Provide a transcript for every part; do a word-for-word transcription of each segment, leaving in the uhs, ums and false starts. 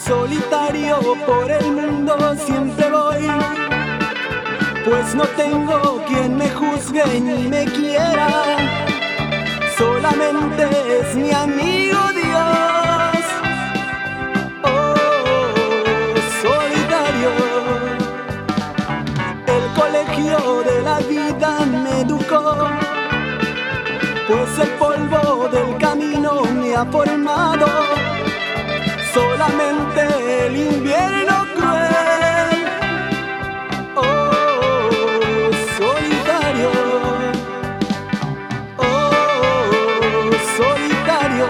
Solitario por el mundo siempre voy, pues no tengo quien me juzgue ni me quiera. Solamente es mi amigo Dios. Oh, solitario. El colegio de la vida me educó, pues el polvo del camino me ha formado. Solamente el invierno cruel. Oh, solitario. Oh, solitario.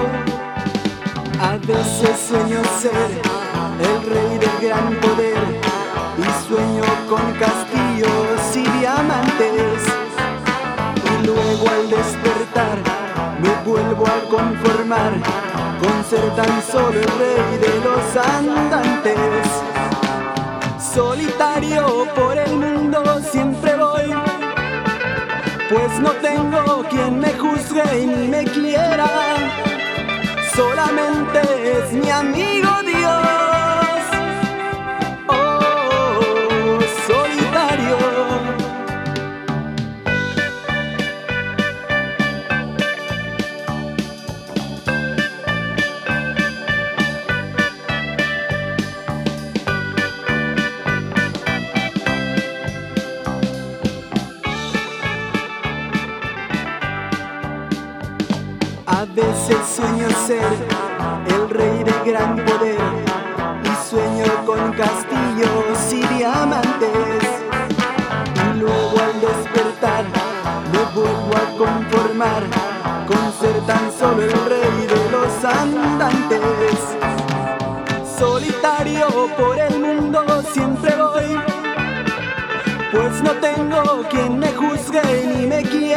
A veces sueño ser el rey del gran poder y sueño con castillos y diamantes. Y luego al despertar me vuelvo a conformar con ser tan solo el rey de los andantes. Solitario por el mundo siempre voy, pues no tengo quien me juzgue ni me quiera. Solamente es mi amigo Dios. Oh, solitario. A veces sueño ser el rey de gran poder y sueño con castillos y diamantes. Y luego al despertar me vuelvo a conformar con ser tan solo el rey de los andantes. Solitario por el mundo siempre voy, pues no tengo quien me juzgue ni me quiera.